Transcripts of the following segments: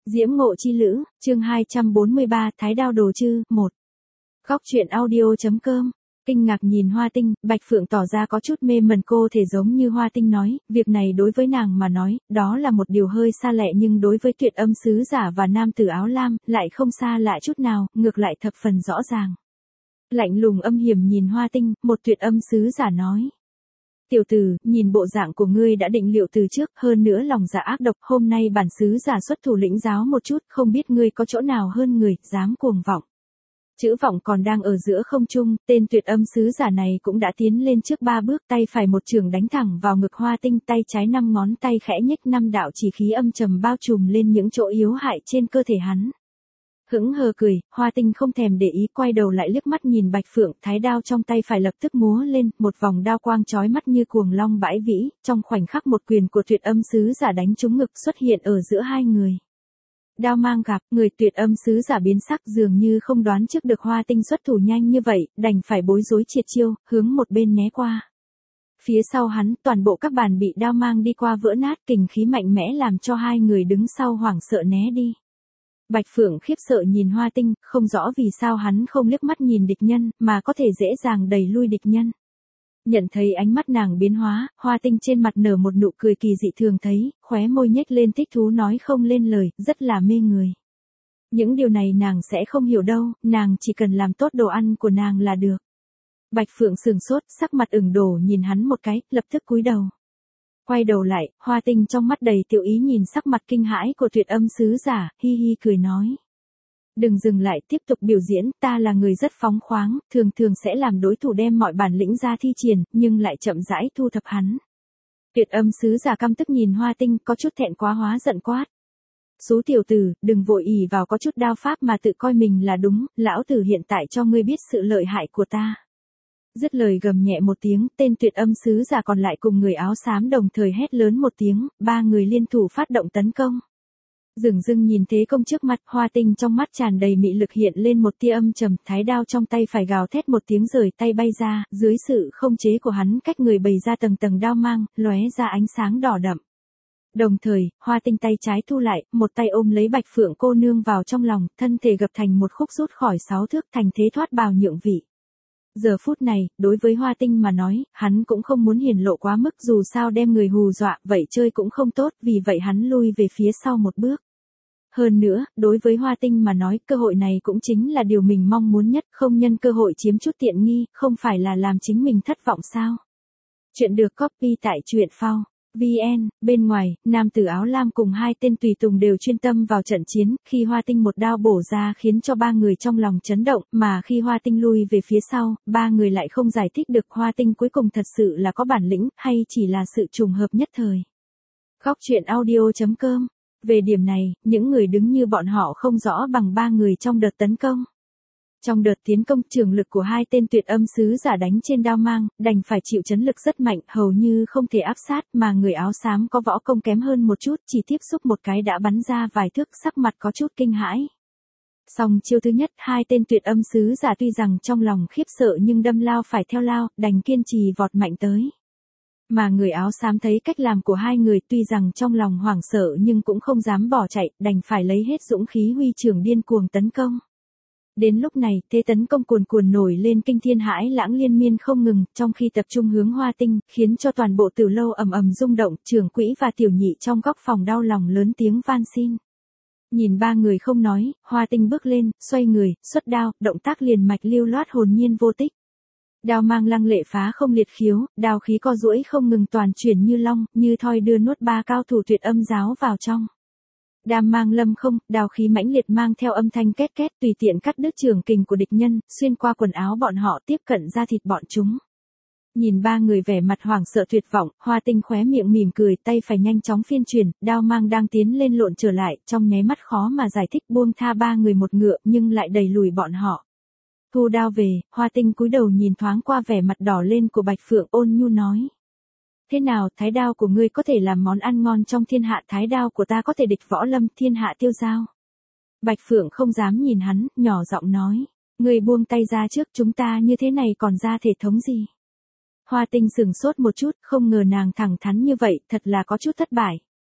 Diễm Ngộ Chi Lữ, chương 243, Thái Đao Đồ Chư, 1. Góc truyện audio.com. Kinh ngạc nhìn Hoa Tinh, Bạch Phượng tỏ ra có chút mê mẩn, cô thể giống như Hoa Tinh nói, việc này đối với nàng mà nói, đó là một điều hơi xa lạ, nhưng đối với Tuyệt Âm sứ giả và nam tử áo lam, lại không xa lạ chút nào, ngược lại thập phần rõ ràng. Lạnh lùng âm hiểm nhìn Hoa Tinh, một Tuyệt Âm sứ giả nói. Tiểu tử, nhìn bộ dạng của ngươi đã định liệu từ trước, hơn nữa lòng dạ ác độc, hôm nay bản sứ giả xuất thủ lĩnh giáo một chút, không biết ngươi có chỗ nào hơn người, dám cuồng vọng. Chữ vọng còn đang ở giữa không trung, tên Tuyệt Âm sứ giả này cũng đã tiến lên trước 3 bước, tay phải một chưởng đánh thẳng vào ngực Hoa Tinh, tay trái 5 ngón tay khẽ nhếch, 5 đạo chỉ khí âm trầm bao trùm lên những chỗ yếu hại trên cơ thể hắn. Hững hờ cười, Hoa Tinh không thèm để ý, quay đầu lại liếc mắt nhìn Bạch Phượng, thái đao trong tay phải lập tức múa lên, một vòng đao quang chói mắt như cuồng long bãi vĩ, trong khoảnh khắc một quyền của Tuyệt Âm sứ giả đánh trúng ngực xuất hiện ở giữa hai người. Đao mang gặp, người Tuyệt Âm sứ giả biến sắc, dường như không đoán trước được Hoa Tinh xuất thủ nhanh như vậy, đành phải bối rối triệt chiêu, hướng một bên né qua. Phía sau hắn, toàn bộ các bàn bị đao mang đi qua vỡ nát, kình khí mạnh mẽ làm cho hai người đứng sau hoảng sợ né đi. Bạch Phượng khiếp sợ nhìn Hoa Tinh, không rõ vì sao hắn không liếc mắt nhìn địch nhân, mà có thể dễ dàng đẩy lui địch nhân. Nhận thấy ánh mắt nàng biến hóa, Hoa Tinh trên mặt nở một nụ cười kỳ dị thường thấy, khóe môi nhếch lên thích thú nói không lên lời, rất là mê người. Những điều này nàng sẽ không hiểu đâu, nàng chỉ cần làm tốt đồ ăn của nàng là được. Bạch Phượng sừng sốt, sắc mặt ửng đổ nhìn hắn một cái, lập tức cúi đầu. Quay đầu lại, Hoa Tinh trong mắt đầy tiểu ý nhìn sắc mặt kinh hãi của Tuyệt Âm sứ giả, hi hi cười nói. Đừng dừng lại, tiếp tục biểu diễn, ta là người rất phóng khoáng, thường thường sẽ làm đối thủ đem mọi bản lĩnh ra thi triển, nhưng lại chậm rãi thu thập hắn. Tuyệt Âm sứ giả căm tức nhìn Hoa Tinh, có chút thẹn quá hóa giận quát. Xú tiểu tử, đừng vội ỷ vào có chút đao pháp mà tự coi mình là đúng, lão tử hiện tại cho ngươi biết sự lợi hại của ta. Dứt lời gầm nhẹ một tiếng, tên Tuyệt Âm sứ giả còn lại cùng người áo xám đồng thời hét lớn một tiếng, ba người liên thủ phát động tấn công. Dửng dưng nhìn thế công trước mặt, Hoa Tinh trong mắt tràn đầy mị lực hiện lên một tia âm trầm, thái đao trong tay phải gào thét một tiếng rời tay bay ra, dưới sự không chế của hắn cách người bày ra tầng tầng đao mang, lóe ra ánh sáng đỏ đậm. Đồng thời, Hoa Tinh tay trái thu lại, một tay ôm lấy Bạch Phượng cô nương vào trong lòng, thân thể gập thành một khúc rút khỏi 6 thước, thành thế thoát bào nhượng vị. Giờ phút này, đối với Hoa Tinh mà nói, hắn cũng không muốn hiển lộ quá mức, dù sao đem người hù dọa, vậy chơi cũng không tốt, vì vậy hắn lui về phía sau một bước. Hơn nữa, đối với Hoa Tinh mà nói, cơ hội này cũng chính là điều mình mong muốn nhất, không nhân cơ hội chiếm chút tiện nghi, không phải là làm chính mình thất vọng sao? Chuyện được copy tại truyện phao. VN, bên ngoài, nam tử áo lam cùng hai tên tùy tùng đều chuyên tâm vào trận chiến, khi Hoa Tinh một đao bổ ra khiến cho ba người trong lòng chấn động, mà khi Hoa Tinh lui về phía sau, ba người lại không giải thích được Hoa Tinh cuối cùng thật sự là có bản lĩnh, hay chỉ là sự trùng hợp nhất thời. Góc truyện audio.com. Về điểm này, những người đứng như bọn họ không rõ bằng ba người trong đợt tấn công. Trong đợt tiến công, trường lực của hai tên Tuyệt Âm sứ giả đánh trên đao mang, đành phải chịu chấn lực rất mạnh, hầu như không thể áp sát, mà người áo xám có võ công kém hơn một chút, chỉ tiếp xúc một cái đã bắn ra vài thước, sắc mặt có chút kinh hãi. Song chiêu thứ nhất, hai tên Tuyệt Âm sứ giả tuy rằng trong lòng khiếp sợ nhưng đâm lao phải theo lao, đành kiên trì vọt mạnh tới. Mà người áo xám thấy cách làm của hai người, tuy rằng trong lòng hoảng sợ nhưng cũng không dám bỏ chạy, đành phải lấy hết dũng khí huy chưởng điên cuồng tấn công. Đến lúc này, thế tấn công cuồn cuồn nổi lên kinh thiên hãi lãng liên miên không ngừng, trong khi tập trung hướng Hoa Tinh, khiến cho toàn bộ Tử lâu ầm ầm rung động, trưởng quỹ và tiểu nhị trong góc phòng đau lòng lớn tiếng van xin. Nhìn ba người không nói, Hoa Tinh bước lên, xoay người, xuất đao, động tác liền mạch lưu loát hồn nhiên vô tích. Đao mang lăng lệ phá không liệt khiếu, đao khí co duỗi không ngừng toàn chuyển như long, như thoi đưa nuốt ba cao thủ Tuyệt Âm giáo vào trong. Đam mang lâm không, đao khí mãnh liệt mang theo âm thanh két két tùy tiện cắt đứt trường kình của địch nhân, xuyên qua quần áo bọn họ tiếp cận da thịt bọn chúng. Nhìn ba người vẻ mặt hoảng sợ tuyệt vọng, Hoa Tinh khóe miệng mỉm cười, tay phải nhanh chóng phiên chuyển, đao mang đang tiến lên lộn trở lại, trong nháy mắt khó mà giải thích, buông tha ba người một ngựa nhưng lại đẩy lùi bọn họ. Thu đao về, Hoa Tinh cúi đầu nhìn thoáng qua vẻ mặt đỏ lên của Bạch Phượng, ôn nhu nói. Thế nào, thái đao của ngươi có thể làm món ăn ngon trong thiên hạ, thái đao của ta có thể địch võ lâm thiên hạ tiêu dao. Bạch Phượng không dám nhìn hắn, nhỏ giọng nói. Ngươi buông tay ra trước, chúng ta như thế này còn ra thể thống gì? Hoa Tinh sừng sốt một chút, không ngờ nàng thẳng thắn như vậy, thật là có chút thất bại.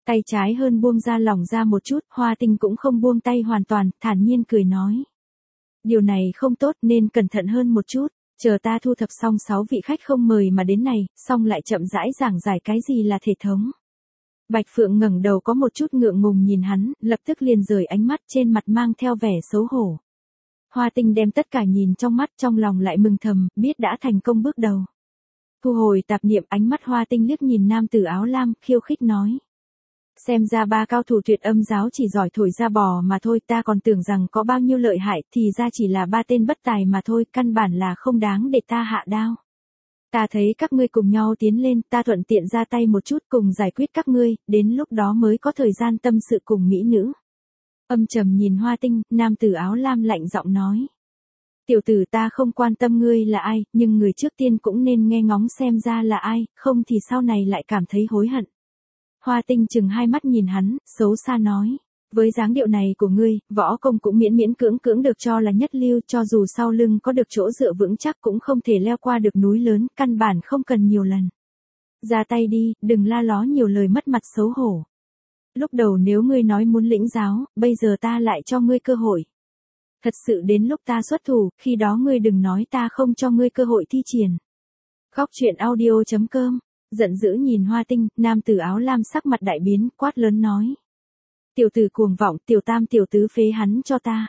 Tay trái hơn buông ra lỏng ra một chút, Hoa Tinh cũng không buông tay hoàn toàn, thản nhiên cười nói. Điều này không tốt nên cẩn thận hơn một chút, chờ ta thu thập xong 6 vị khách không mời mà đến này, xong lại chậm rãi giảng giải cái gì là thể thống. Bạch Phượng ngẩng đầu có một chút ngượng ngùng nhìn hắn, lập tức liền rời ánh mắt trên mặt mang theo vẻ xấu hổ. Hoa Tinh đem tất cả nhìn trong mắt trong lòng lại mừng thầm, biết đã thành công bước đầu. Thu hồi tạp niệm ánh mắt Hoa Tinh liếc nhìn nam tử áo lam, khiêu khích nói. Xem ra 3 cao thủ tuyệt âm giáo chỉ giỏi thổi ra bò mà thôi, ta còn tưởng rằng có bao nhiêu lợi hại, thì ra chỉ là 3 tên bất tài mà thôi, căn bản là không đáng để ta hạ đao. Ta thấy các ngươi cùng nhau tiến lên, ta thuận tiện ra tay một chút cùng giải quyết các ngươi, đến lúc đó mới có thời gian tâm sự cùng mỹ nữ. Âm trầm nhìn Hoa Tinh, nam tử áo lam lạnh giọng nói. Tiểu tử, ta không quan tâm ngươi là ai, nhưng người trước tiên cũng nên nghe ngóng xem ra là ai, không thì sau này lại cảm thấy hối hận. Hoa Tinh chừng hai mắt nhìn hắn, xấu xa nói. Với dáng điệu này của ngươi, võ công cũng miễn miễn cưỡng cưỡng được cho là nhất lưu, cho dù sau lưng có được chỗ dựa vững chắc cũng không thể leo qua được núi lớn, căn bản không cần nhiều lần. Ra tay đi, đừng la ló nhiều lời mất mặt xấu hổ. Lúc đầu nếu ngươi nói muốn lĩnh giáo, bây giờ ta lại cho ngươi cơ hội. Thật sự đến lúc ta xuất thủ, khi đó ngươi đừng nói ta không cho ngươi cơ hội thi triển. Góc truyện audio.com. Giận dữ nhìn Hoa Tinh, nam tử áo lam sắc mặt đại biến, quát lớn nói. Tiểu tử cuồng vọng, tiểu tam tiểu tứ phế hắn cho ta.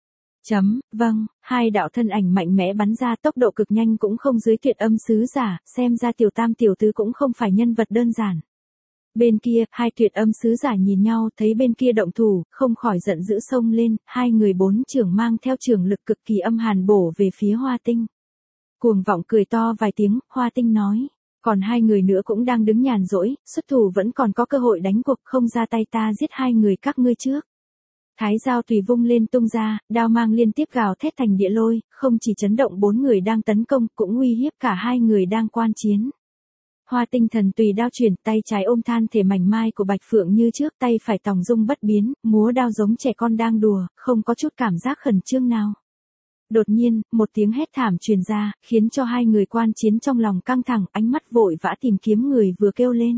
Vâng, 2 đạo thân ảnh mạnh mẽ bắn ra, tốc độ cực nhanh cũng không dưới tuyệt âm sứ giả, xem ra tiểu tam tiểu tứ cũng không phải nhân vật đơn giản. Bên kia, 2 tuyệt âm sứ giả nhìn nhau, thấy bên kia động thủ, không khỏi giận dữ xông lên, 2 người 4 trưởng mang theo trưởng lực cực kỳ âm hàn bổ về phía Hoa Tinh. Cuồng vọng cười to vài tiếng, Hoa Tinh nói. Còn 2 người nữa cũng đang đứng nhàn rỗi, xuất thủ vẫn còn có cơ hội đánh cuộc, không ra tay ta giết 2 người các ngươi trước. Thái dao tùy vung lên tung ra, đao mang liên tiếp gào thét thành địa lôi, không chỉ chấn động 4 người đang tấn công, cũng uy hiếp cả 2 người đang quan chiến. Hoa Tinh thần tùy đao chuyển, tay trái ôm than thể mảnh mai của Bạch Phượng như trước, tay phải tòng dung bất biến, múa đao giống trẻ con đang đùa, không có chút cảm giác khẩn trương nào. Đột nhiên, một tiếng hét thảm truyền ra, khiến cho 2 người quan chiến trong lòng căng thẳng, ánh mắt vội vã tìm kiếm người vừa kêu lên.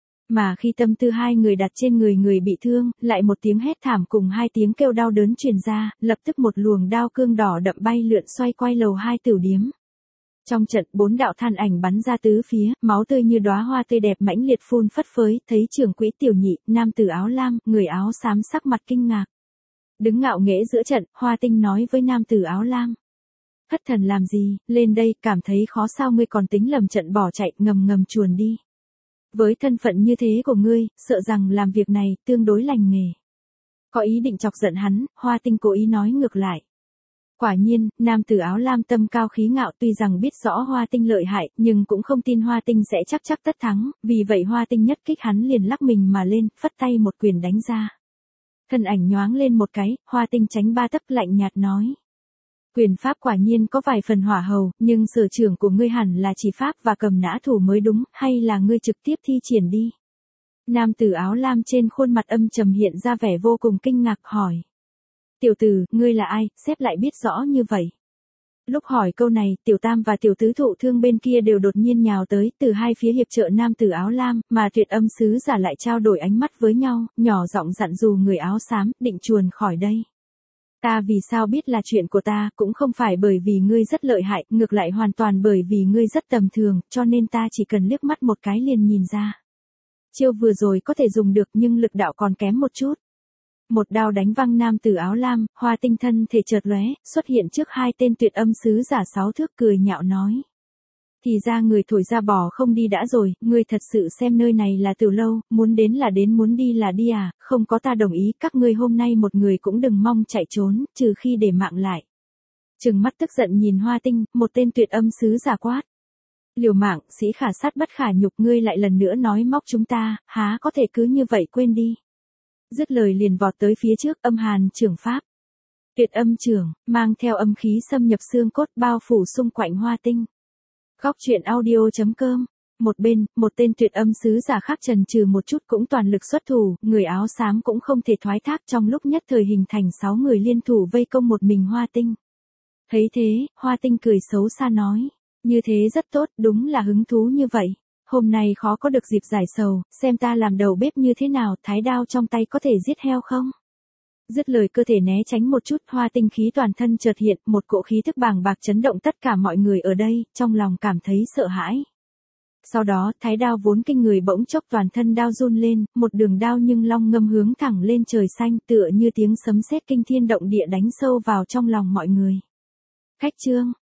Mà khi tâm tư 2 người đặt trên người người bị thương, lại một tiếng hét thảm cùng 2 tiếng kêu đau đớn truyền ra, lập tức một luồng đao cương đỏ đậm bay lượn xoay quay lầu 2 tửu điếm. Trong trận 4 đạo than ảnh bắn ra tứ phía, máu tươi như đóa hoa tươi đẹp mãnh liệt phun phất phới, thấy trưởng quỹ tiểu nhị, nam tử áo lam, người áo xám sắc mặt kinh ngạc. Đứng ngạo nghễ giữa trận, Hoa Tinh nói với nam tử áo lam. Thất thần làm gì, lên đây, cảm thấy khó sao ngươi còn tính lầm trận bỏ chạy, ngầm ngầm chuồn đi. Với thân phận như thế của ngươi, sợ rằng làm việc này, tương đối lành nghề. Có ý định chọc giận hắn, Hoa Tinh cố ý nói ngược lại. Quả nhiên, nam tử áo lam tâm cao khí ngạo tuy rằng biết rõ Hoa Tinh lợi hại, nhưng cũng không tin Hoa Tinh sẽ chắc tất thắng, vì vậy Hoa Tinh nhất kích hắn liền lắc mình mà lên, phất tay một quyền đánh ra. Thân ảnh nhoáng lên một cái, Hoa Tinh tránh 3 tấc lạnh nhạt nói. Quyền pháp quả nhiên có vài phần hỏa hầu, nhưng sở trường của ngươi hẳn là chỉ pháp và cầm nã thủ mới đúng, hay là ngươi trực tiếp thi triển đi. Nam tử áo lam trên khuôn mặt âm trầm hiện ra vẻ vô cùng kinh ngạc hỏi. Tiểu tử, ngươi là ai, xếp lại biết rõ như vậy. Lúc hỏi câu này, tiểu tam và tiểu tứ thụ thương bên kia đều đột nhiên nhào tới, từ 2 phía hiệp trợ nam tử áo lam, mà tuyệt âm sứ giả lại trao đổi ánh mắt với nhau, nhỏ giọng dặn dò người áo xám, định chuồn khỏi đây. Ta vì sao biết là chuyện của ta, cũng không phải bởi vì ngươi rất lợi hại, ngược lại hoàn toàn bởi vì ngươi rất tầm thường, cho nên ta chỉ cần liếc mắt một cái liền nhìn ra. Chiêu vừa rồi có thể dùng được nhưng lực đạo còn kém một chút. Một đao đánh văng nam tử áo lam, Hoa Tinh thân thể chợt lóe, xuất hiện trước 2 tên tuyệt âm sứ giả 6 thước cười nhạo nói. Thì ra người thổi ra bò không đi đã rồi, ngươi thật sự xem nơi này là từ lâu, muốn đến là đến muốn đi là đi à, không có ta đồng ý, các ngươi hôm nay một người cũng đừng mong chạy trốn, trừ khi để mạng lại. Trừng mắt tức giận nhìn Hoa Tinh, một tên tuyệt âm sứ giả quát. Liều mạng, sĩ khả sát bất khả nhục, ngươi lại lần nữa nói móc chúng ta, há có thể cứ như vậy quên đi. Dứt lời liền vọt tới phía trước, âm hàn trưởng pháp. Tuyệt âm trưởng, mang theo âm khí xâm nhập xương cốt bao phủ xung quanh Hoa Tinh. Góc truyện audio.com. Một bên, một tên tuyệt âm sứ giả khác chần chừ một chút cũng toàn lực xuất thủ, người áo xám cũng không thể thoái thác, trong lúc nhất thời hình thành 6 người liên thủ vây công một mình Hoa Tinh. Thấy thế, Hoa Tinh cười xấu xa nói. Như thế rất tốt, đúng là hứng thú như vậy. hôm nay khó có được dịp giải sầu, xem ta làm đầu bếp như thế nào, thái đao trong tay có thể giết heo không? Dứt lời cơ thể né tránh một chút, Hoa Tinh khí toàn thân chợt hiện, một cỗ khí thức bàng bạc chấn động tất cả mọi người ở đây, trong lòng cảm thấy sợ hãi. Sau đó, thái đao vốn kinh người bỗng chốc toàn thân đao run lên, một đường đao nhưng long ngâm hướng thẳng lên trời xanh, tựa như tiếng sấm sét kinh thiên động địa đánh sâu vào trong lòng mọi người. Khách trương,